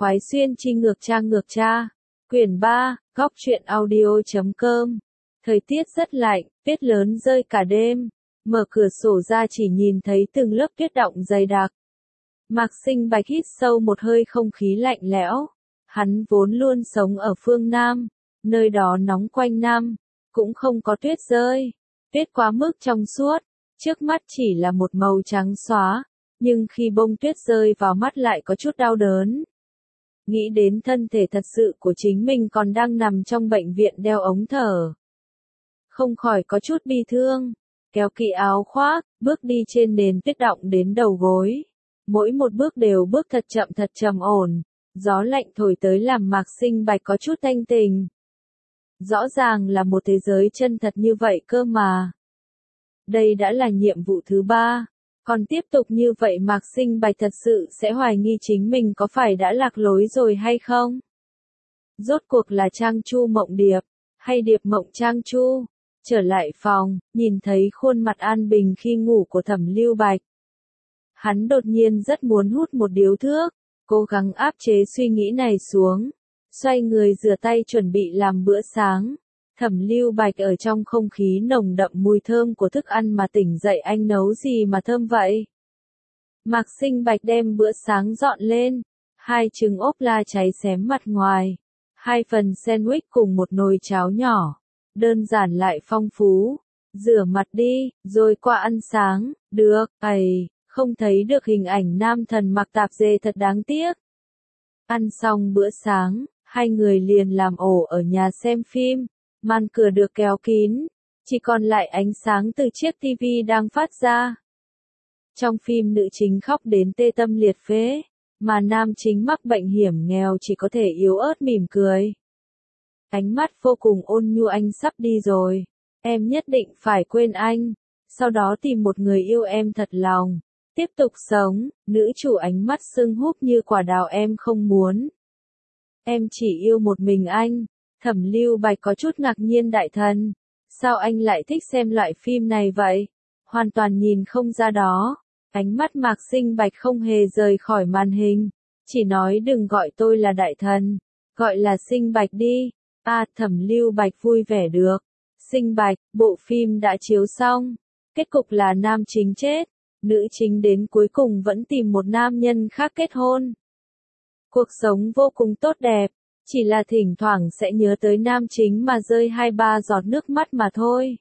khoái xuyên chi ngược cha. Quyển 3, góc truyện audio.com. Thời tiết rất lạnh, tuyết lớn rơi cả đêm. Mở cửa sổ ra chỉ nhìn thấy từng lớp tuyết đọng dày đặc. Mạc Sinh Bạch hít sâu một hơi không khí lạnh lẽo. Hắn vốn luôn sống ở phương Nam, nơi đó nóng quanh năm, cũng không có tuyết rơi. Tuyết quá mức trong suốt, trước mắt chỉ là một màu trắng xóa, nhưng khi bông tuyết rơi vào mắt lại có chút đau đớn. Nghĩ đến thân thể thật sự của chính mình còn đang nằm trong bệnh viện đeo ống thở. Không khỏi có chút bi thương, kéo kỹ áo khoác, bước đi trên nền tuyết đọng đến đầu gối. Mỗi một bước đều bước thật trầm ổn, gió lạnh thổi tới làm Mạc Sinh Bạch có chút thanh tình. Rõ ràng là một thế giới chân thật như vậy cơ mà. Đây đã là nhiệm vụ thứ 3. Còn tiếp tục như vậy Mạc Sinh Bạch thật sự sẽ hoài nghi chính mình có phải đã lạc lối rồi hay không? Rốt cuộc là Trang Chu Mộng Điệp, hay Điệp Mộng Trang Chu? Trở lại phòng, nhìn thấy khuôn mặt an bình khi ngủ của Thẩm Lưu Bạch. Hắn đột nhiên rất muốn hút một điếu thuốc, cố gắng áp chế suy nghĩ này xuống. Xoay người rửa tay chuẩn bị làm bữa sáng. Thẩm Lưu Bạch ở trong không khí nồng đậm mùi thơm của thức ăn mà tỉnh dậy, anh nấu gì mà thơm vậy? Mạc Sinh Bạch đem bữa sáng dọn lên. 2 trứng ốp la cháy xém mặt ngoài. 2 phần sandwich cùng một nồi cháo nhỏ. Đơn giản lại phong phú. Rửa mặt đi, rồi qua ăn sáng. Được, không thấy được hình ảnh nam thần mặc tạp dề thật đáng tiếc. Ăn xong bữa sáng, hai người liền làm ổ ở nhà xem phim. Màn cửa được kéo kín, chỉ còn lại ánh sáng từ chiếc tivi đang phát ra. Trong phim nữ chính khóc đến tê tâm liệt phế, mà nam chính mắc bệnh hiểm nghèo chỉ có thể yếu ớt mỉm cười. Ánh mắt vô cùng ôn nhu, anh sắp đi rồi, em nhất định phải quên anh, sau đó tìm một người yêu em thật lòng, tiếp tục sống. Nữ chủ ánh mắt sưng húp như quả đào, em không muốn. Em chỉ yêu một mình anh. Thẩm Lưu Bạch có chút ngạc nhiên, đại thần, sao anh lại thích xem loại phim này vậy? Hoàn toàn nhìn không ra đó. Ánh mắt Mạc Sinh Bạch không hề rời khỏi màn hình, chỉ nói đừng gọi tôi là đại thần, gọi là Sinh Bạch đi. Thẩm Lưu Bạch vui vẻ được. Sinh Bạch, bộ phim đã chiếu xong. Kết cục là nam chính chết, nữ chính đến cuối cùng vẫn tìm một nam nhân khác kết hôn. Cuộc sống vô cùng tốt đẹp. Chỉ là thỉnh thoảng sẽ nhớ tới nam chính mà rơi 2-3 giọt nước mắt mà thôi.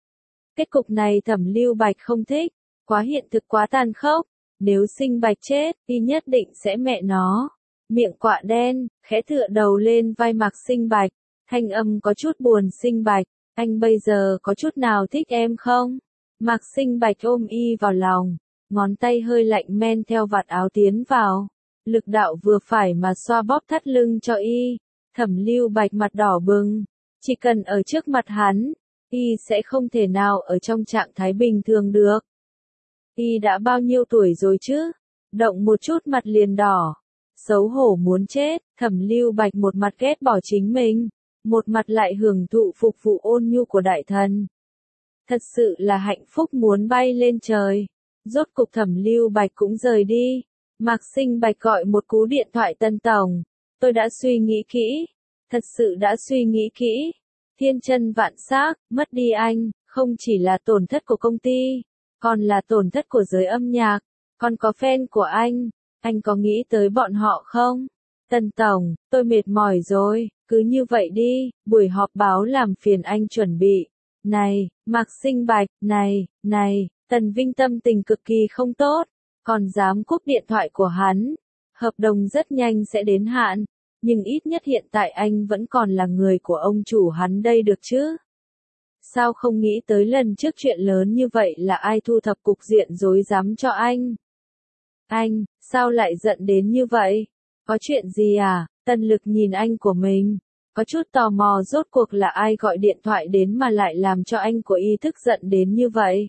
Kết cục này Thẩm Lưu Bạch không thích, quá hiện thực, quá tàn khốc. Nếu Sinh Bạch chết, thì nhất định sẽ mẹ nó. Miệng quạ đen, khẽ tựa đầu lên vai Mạc Sinh Bạch, thanh âm có chút buồn. Sinh Bạch, anh bây giờ có chút nào thích em không? Mạc Sinh Bạch ôm y vào lòng, ngón tay hơi lạnh men theo vạt áo tiến vào. Lực đạo vừa phải mà xoa bóp thắt lưng cho y. Thẩm Lưu Bạch mặt đỏ bừng. Chỉ cần ở trước mặt hắn, y sẽ không thể nào ở trong trạng thái bình thường được. Y đã bao nhiêu tuổi rồi chứ? Động một chút mặt liền đỏ. Xấu hổ muốn chết. Thẩm Lưu Bạch một mặt ghét bỏ chính mình, một mặt lại hưởng thụ phục vụ ôn nhu của đại thần. Thật sự là hạnh phúc muốn bay lên trời. Rốt cục Thẩm Lưu Bạch cũng rời đi. Mạc Sinh Bạch gọi một cú điện thoại, Tân tổng, tôi đã suy nghĩ kỹ, thật sự đã suy nghĩ kỹ. Thiên chân vạn xác, mất đi anh, không chỉ là tổn thất của công ty, còn là tổn thất của giới âm nhạc, còn có fan của anh có nghĩ tới bọn họ không? Tân tổng, tôi mệt mỏi rồi, cứ như vậy đi, buổi họp báo làm phiền anh chuẩn bị. Này, Mạc Sinh Bạch, này, Tần Vinh tâm tình cực kỳ không tốt. Còn dám cúp điện thoại của hắn. Hợp đồng rất nhanh sẽ đến hạn, nhưng ít nhất hiện tại anh vẫn còn là người của ông chủ hắn đây được chứ. Sao không nghĩ tới lần trước chuyện lớn như vậy là ai thu thập cục diện rối rắm cho anh? Anh, sao lại giận đến như vậy? Có chuyện gì à? Tần Lực nhìn anh của mình, có chút tò mò rốt cuộc là ai gọi điện thoại đến mà lại làm cho anh của y tức giận đến như vậy.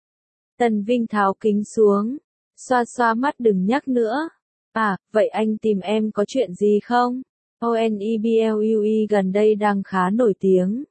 Tần Vinh tháo kính xuống. Xoa xoa mắt, đừng nhắc nữa. Vậy anh tìm em có chuyện gì không? ONEBLUE gần đây đang khá nổi tiếng.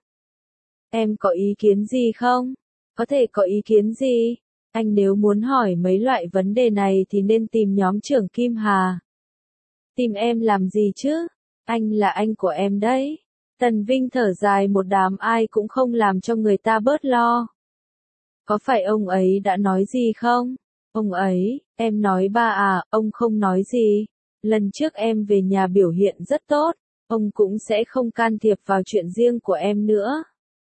Em có ý kiến gì không? Có thể có ý kiến gì? Anh nếu muốn hỏi mấy loại vấn đề này thì nên tìm nhóm trưởng Kim Hà. Tìm em làm gì chứ? Anh là anh của em đấy. Tần Vinh thở dài một đám, ai cũng không làm cho người ta bớt lo. Có phải ông ấy đã nói gì không? Ông ấy, em nói ba à, ông không nói gì. Lần trước em về nhà biểu hiện rất tốt, ông cũng sẽ không can thiệp vào chuyện riêng của em nữa.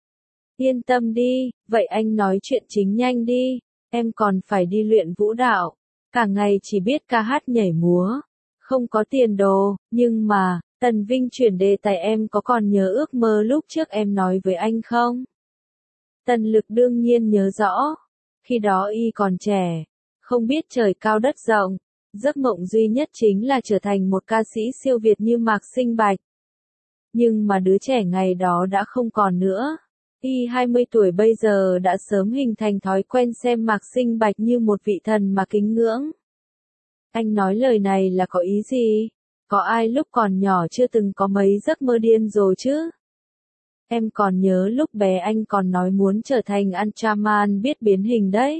Yên tâm đi, vậy anh nói chuyện chính nhanh đi, em còn phải đi luyện vũ đạo, cả ngày chỉ biết ca hát nhảy múa, không có tiền đồ, nhưng mà, Tần Vinh chuyển đề tài, em có còn nhớ ước mơ lúc trước em nói với anh không? Tần Lực đương nhiên nhớ rõ, khi đó y còn trẻ, không biết trời cao đất rộng, giấc mộng duy nhất chính là trở thành một ca sĩ siêu việt như Mạc Sinh Bạch. Nhưng mà đứa trẻ ngày đó đã không còn nữa. Y 20 tuổi bây giờ đã sớm hình thành thói quen xem Mạc Sinh Bạch như một vị thần mà kính ngưỡng. Anh nói lời này là có ý gì? Có ai lúc còn nhỏ chưa từng có mấy giấc mơ điên rồ chứ? Em còn nhớ lúc bé anh còn nói muốn trở thành Ultraman biết biến hình đấy.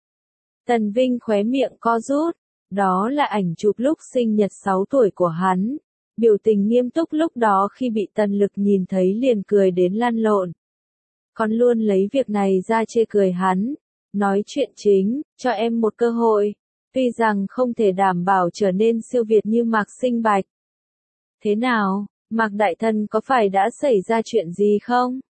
Tần Vinh khóe miệng co rút. Đó là ảnh chụp lúc sinh nhật 6 tuổi của hắn. Biểu tình nghiêm túc lúc đó khi bị Tần Lực nhìn thấy liền cười đến lăn lộn. Còn luôn lấy việc này ra chê cười hắn. Nói chuyện chính, cho em một cơ hội. Tuy rằng không thể đảm bảo trở nên siêu việt như Mạc Sinh Bạch. Thế nào, Mạc Đại Thần có phải đã xảy ra chuyện gì không?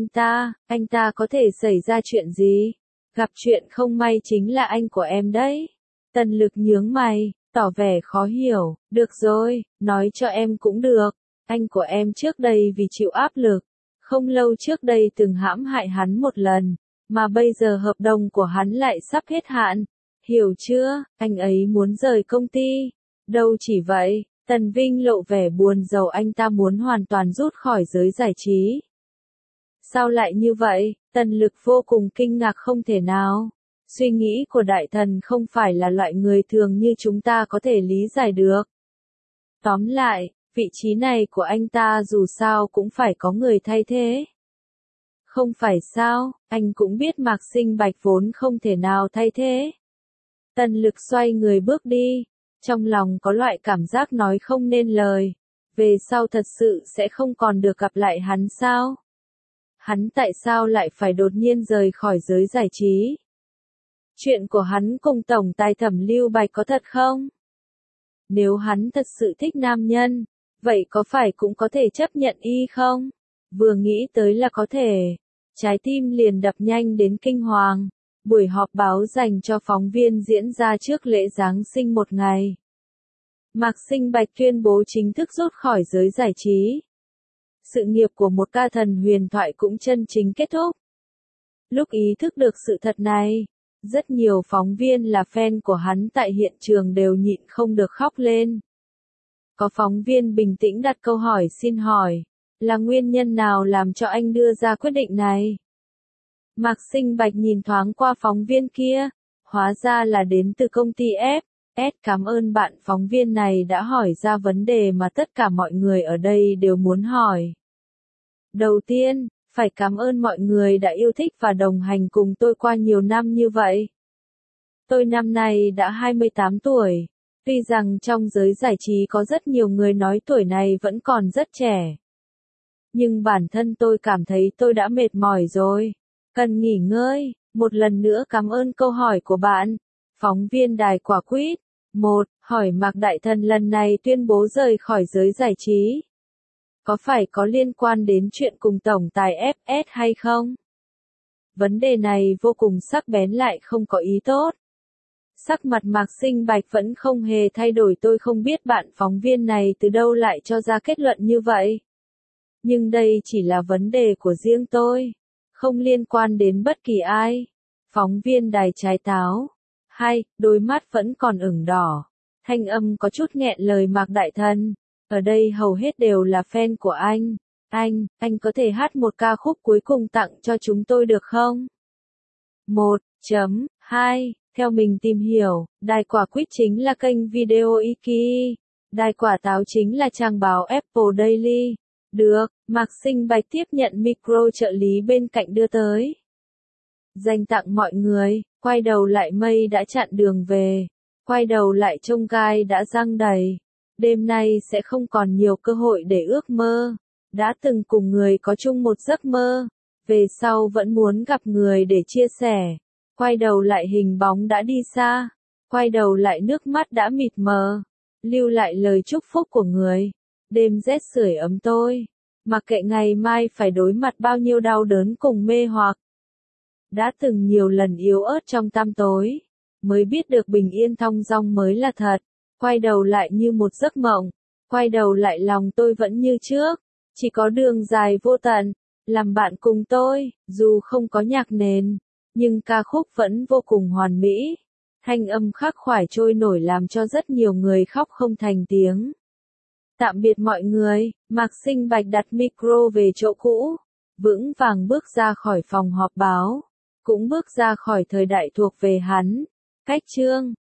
Anh ta có thể xảy ra chuyện gì? Gặp chuyện không may chính là anh của em đấy. Tần Lực nhướng mày, tỏ vẻ khó hiểu. Được rồi, nói cho em cũng được. Anh của em trước đây vì chịu áp lực, không lâu trước đây từng hãm hại hắn một lần, mà bây giờ hợp đồng của hắn lại sắp hết hạn. Hiểu chưa, anh ấy muốn rời công ty. Đâu chỉ vậy, Tần Vinh lộ vẻ buồn rầu, anh ta muốn hoàn toàn rút khỏi giới giải trí. Sao lại như vậy? Tần Lực vô cùng kinh ngạc, không thể nào. Suy nghĩ của Đại Thần không phải là loại người thường như chúng ta có thể lý giải được. Tóm lại, vị trí này của anh ta dù sao cũng phải có người thay thế. Không phải sao, anh cũng biết Mạc Sinh Bạch vốn không thể nào thay thế. Tần Lực xoay người bước đi, trong lòng có loại cảm giác nói không nên lời. Về sau thật sự sẽ không còn được gặp lại hắn sao? Hắn tại sao lại phải đột nhiên rời khỏi giới giải trí? Chuyện của hắn cùng Tổng Tài Thẩm Lưu Bạch có thật không? Nếu hắn thật sự thích nam nhân, vậy có phải cũng có thể chấp nhận y không? Vừa nghĩ tới là có thể, trái tim liền đập nhanh đến kinh hoàng. Buổi họp báo dành cho phóng viên diễn ra trước lễ Giáng sinh một ngày. Mạc Sinh Bạch tuyên bố chính thức rút khỏi giới giải trí. Sự nghiệp của một ca thần huyền thoại cũng chân chính kết thúc. Lúc ý thức được sự thật này, rất nhiều phóng viên là fan của hắn tại hiện trường đều nhịn không được khóc lên. Có phóng viên bình tĩnh đặt câu hỏi, xin hỏi, là nguyên nhân nào làm cho anh đưa ra quyết định này? Mạc Sinh Bạch nhìn thoáng qua phóng viên kia, hóa ra là đến từ công ty F.S. Cảm ơn bạn phóng viên này đã hỏi ra vấn đề mà tất cả mọi người ở đây đều muốn hỏi. Đầu tiên, phải cảm ơn mọi người đã yêu thích và đồng hành cùng tôi qua nhiều năm như vậy. Tôi năm nay đã 28 tuổi, tuy rằng trong giới giải trí có rất nhiều người nói tuổi này vẫn còn rất trẻ. Nhưng bản thân tôi cảm thấy tôi đã mệt mỏi rồi, cần nghỉ ngơi. Một lần nữa cảm ơn câu hỏi của bạn. Phóng viên đài quả quýt. 1. Hỏi Mạc Đại Thần lần này tuyên bố rời khỏi giới giải trí. Có phải có liên quan đến chuyện cùng Tổng Tài F.S. hay không? Vấn đề này vô cùng sắc bén lại không có ý tốt. Sắc mặt Mạc Sinh Bạch vẫn không hề thay đổi, tôi không biết bạn phóng viên này từ đâu lại cho ra kết luận như vậy. Nhưng đây chỉ là vấn đề của riêng tôi, không liên quan đến bất kỳ ai. Phóng viên đài trái táo. 2. Đôi mắt vẫn còn ửng đỏ. Thanh âm có chút nghẹn lời Mạc Đại Thần. Ở đây hầu hết đều là fan của anh. Anh có thể hát một ca khúc cuối cùng tặng cho chúng tôi được không? 1.2. Theo mình tìm hiểu, đài quả quýt chính là kênh video Iki. Đài quả táo chính là trang báo Apple Daily. Được, Mạc Sinh Bạch tiếp nhận micro, trợ lý bên cạnh đưa tới. Dành tặng mọi người, quay đầu lại mây đã chặn đường về. Quay đầu lại trông gai đã răng đầy. Đêm nay sẽ không còn nhiều cơ hội để ước mơ. Đã từng cùng người có chung một giấc mơ. Về sau vẫn muốn gặp người để chia sẻ. Quay đầu lại hình bóng đã đi xa. Quay đầu lại nước mắt đã mịt mờ. Lưu lại lời chúc phúc của người. Đêm rét sưởi ấm tôi. Mặc kệ ngày mai phải đối mặt bao nhiêu đau đớn cùng mê hoặc. Đã từng nhiều lần yếu ớt trong tăm tối. Mới biết được bình yên thong dong mới là thật. Quay đầu lại như một giấc mộng. Quay đầu lại lòng tôi vẫn như trước. Chỉ có đường dài vô tận. Làm bạn cùng tôi, dù không có nhạc nền. Nhưng ca khúc vẫn vô cùng hoàn mỹ. Thanh âm khắc khoải trôi nổi làm cho rất nhiều người khóc không thành tiếng. Tạm biệt mọi người, Mạc Sinh Bạch đặt micro về chỗ cũ. Vững vàng bước ra khỏi phòng họp báo. Cũng bước ra khỏi thời đại thuộc về hắn. Cách chương